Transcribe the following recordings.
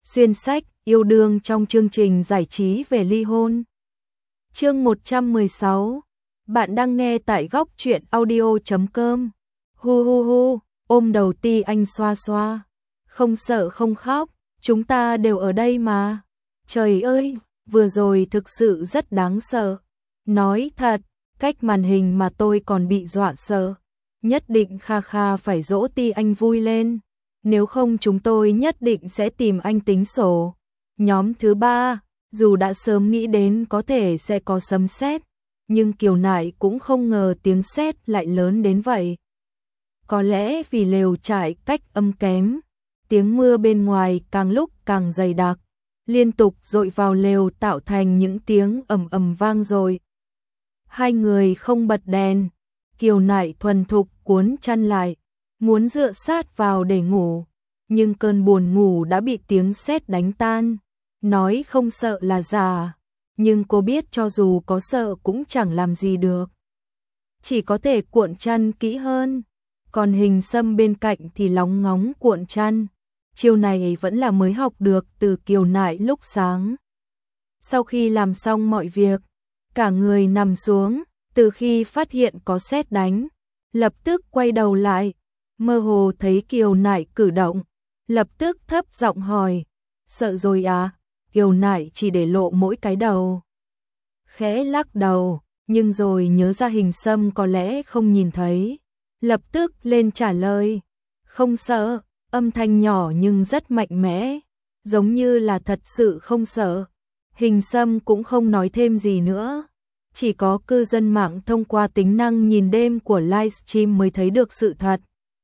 Xuyên sách, yêu đương trong chương trình giải trí về ly hôn. Chương 116. Bạn đang nghe tại góc truyện audio.com. Hu hu hu, ôm đầu Ti Anh xoa xoa. Không sợ không khóc, chúng ta đều ở đây mà. Trời ơi, vừa rồi thực sự rất đáng sợ. Nói thật, cách màn hình mà tôi còn bị dọa sợ. Nhất định Kha Kha phải dỗ Ti Anh vui lên. Nếu không chúng tôi nhất định sẽ tìm anh tính sổ. Nhóm thứ 3, dù đã sớm nghĩ đến có thể sẽ có sấm sét, nhưng Kiều Nại cũng không ngờ tiếng sét lại lớn đến vậy. Có lẽ vì lều trại cách âm kém, tiếng mưa bên ngoài càng lúc càng dày đặc, liên tục dội vào lều tạo thành những tiếng ầm ầm vang dội. Hai người không bật đèn, Kiều Nại thuần thục cuốn chăn lại, muốn dựa sát vào để ngủ, nhưng cơn buồn ngủ đã bị tiếng sét đánh tan. Nói không sợ là giả, nhưng cô biết cho dù có sợ cũng chẳng làm gì được. Chỉ có thể cuộn chăn kỹ hơn, còn Hình Sâm bên cạnh thì lóng ngóng cuộn chăn. Chiêu này vẫn là mới học được từ Kiều Nại lúc sáng. Sau khi làm xong mọi việc, cả người nằm xuống, từ khi phát hiện có sét đánh, lập tức quay đầu lại, mơ hồ thấy Kiều Nại cử động, lập tức thấp giọng hỏi, sợ rồi à? Kiều Nại chỉ để lộ mỗi cái đầu, khẽ lắc đầu, nhưng rồi nhớ ra Hình Sâm có lẽ không nhìn thấy, lập tức lên trả lời, không sợ, âm thanh nhỏ nhưng rất mạnh mẽ, giống như là thật sự không sợ. Hình Sâm cũng không nói thêm gì nữa, chỉ có cư dân mạng thông qua tính năng nhìn đêm của livestream mới thấy được sự thật.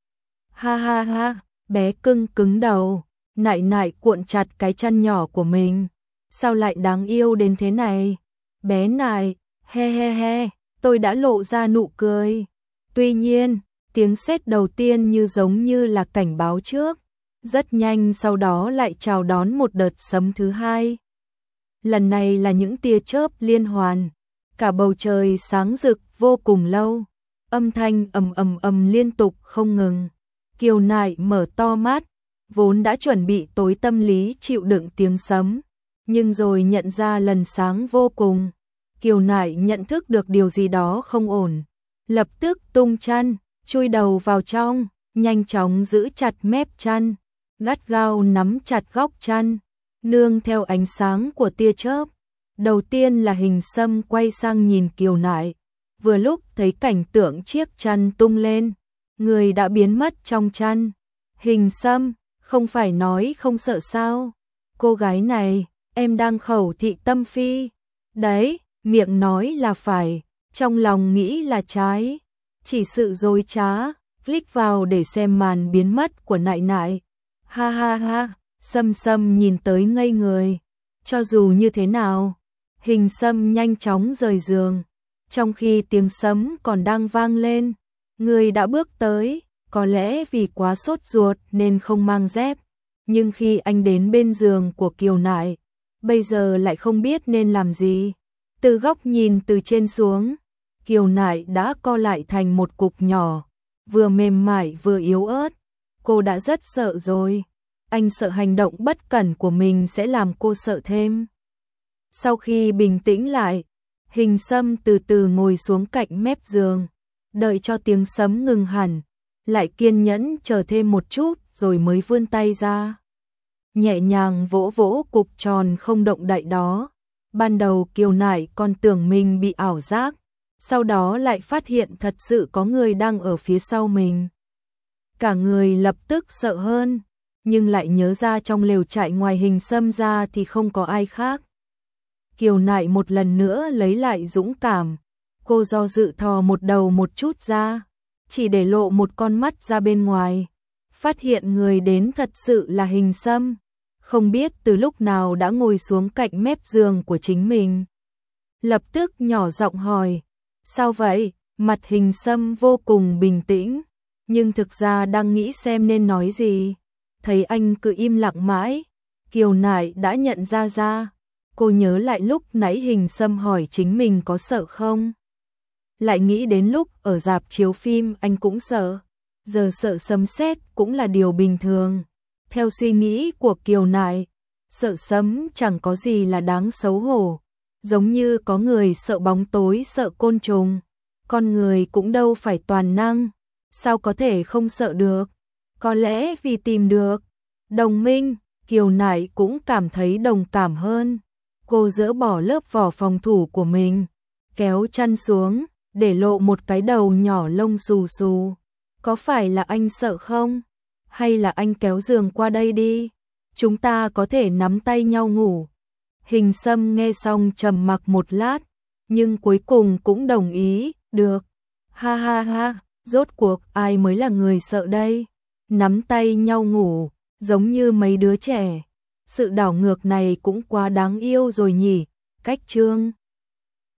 Ha ha ha, bé cưng cứng đầu, Nại Nại cuộn chặt cái chăn nhỏ của mình, sao lại đáng yêu đến thế này? Bé Nại, he he he, tôi đã lộ ra nụ cười. Tuy nhiên, tiếng sét đầu tiên như giống như là cảnh báo trước, rất nhanh sau đó lại chào đón một đợt sấm thứ hai. Lần này là những tia chớp liên hoàn, cả bầu trời sáng rực vô cùng lâu, âm thanh ầm ầm ầm liên tục không ngừng. Kiều Nại mở to mắt, vốn đã chuẩn bị tối tâm lý chịu đựng tiếng sấm, nhưng rồi nhận ra lần sáng vô cùng. Kiều Nại nhận thức được điều gì đó không ổn, lập tức tung chăn, chui đầu vào trong, nhanh chóng giữ chặt mép chăn, gắt gao nắm chặt góc chăn, nương theo ánh sáng của tia chớp. Đầu tiên là Hình Sâm quay sang nhìn Kiều Nại, vừa lúc thấy cảnh tượng chiếc chăn tung lên, người đã biến mất trong chăn. Hình Sâm, không phải nói không sợ sao? Cô gái này, em đang khẩu thị tâm phi. Đấy, miệng nói là phải, trong lòng nghĩ là trái. Chỉ sự dối trá, click vào để xem màn biến mất của Nại Nại. Ha ha ha, Sâm Sâm nhìn tới ngây người. Cho dù như thế nào, Hình Sâm nhanh chóng rời giường. Trong khi tiếng sấm còn đang vang lên, người đã bước tới, có lẽ vì quá sốt ruột nên không mang dép. Nhưng khi anh đến bên giường của Kiều Nại, bây giờ lại không biết nên làm gì. Từ góc nhìn từ trên xuống, Kiều Nại đã co lại thành một cục nhỏ, vừa mềm mại vừa yếu ớt. Cô đã rất sợ rồi. Anh sợ hành động bất cẩn của mình sẽ làm cô sợ thêm. Sau khi bình tĩnh lại, Hình Sâm từ từ ngồi xuống cạnh mép giường, đợi cho tiếng sấm ngừng hẳn, lại kiên nhẫn chờ thêm một chút rồi mới vươn tay ra, nhẹ nhàng vỗ vỗ cục tròn không động đậy đó. Ban đầu Kiều Nại còn tưởng mình bị ảo giác, sau đó lại phát hiện thật sự có người đang ở phía sau mình. Cả người lập tức sợ hơn, nhưng lại nhớ ra trong lều trại ngoài Hình Sâm ra thì không có ai khác. Kiều Nại một lần nữa lấy lại dũng cảm, cô do dự thò một đầu một chút ra, chỉ để lộ một con mắt ra bên ngoài, phát hiện người đến thật sự là Hình Sâm, không biết từ lúc nào đã ngồi xuống cạnh mép giường của chính mình. Lập tức nhỏ giọng hỏi, sao vậy? Mặt Hình Sâm vô cùng bình tĩnh, nhưng thực ra đang nghĩ xem nên nói gì. Thấy anh cứ im lặng mãi, Kiều Nại đã nhận ra. Cô nhớ lại lúc nãy Hình Sâm hỏi chính mình có sợ không. Lại nghĩ đến lúc ở rạp chiếu phim anh cũng sợ, giờ sợ sấm sét cũng là điều bình thường. Theo suy nghĩ của Kiều Nại, Sợ sấm chẳng có gì là đáng xấu hổ, giống như có người sợ bóng tối sợ côn trùng, con người cũng đâu phải toàn năng, sao có thể không sợ được, có lẽ vì tìm được đồng minh, Kiều Nại cũng cảm thấy đồng cảm hơn. Cô dỡ bỏ lớp vỏ phòng thủ của mình, kéo chăn xuống, để lộ một cái đầu nhỏ lông xù xù. Có phải là anh sợ không? Hay là anh kéo giường qua đây đi? Chúng ta có thể nắm tay nhau ngủ. Hình Sâm nghe xong trầm mặc một lát, nhưng cuối cùng cũng đồng ý, được. Ha ha ha, rốt cuộc ai mới là người sợ đây? Nắm tay nhau ngủ, giống như mấy đứa trẻ. Sự đảo ngược này cũng quá đáng yêu rồi nhỉ. Cách chương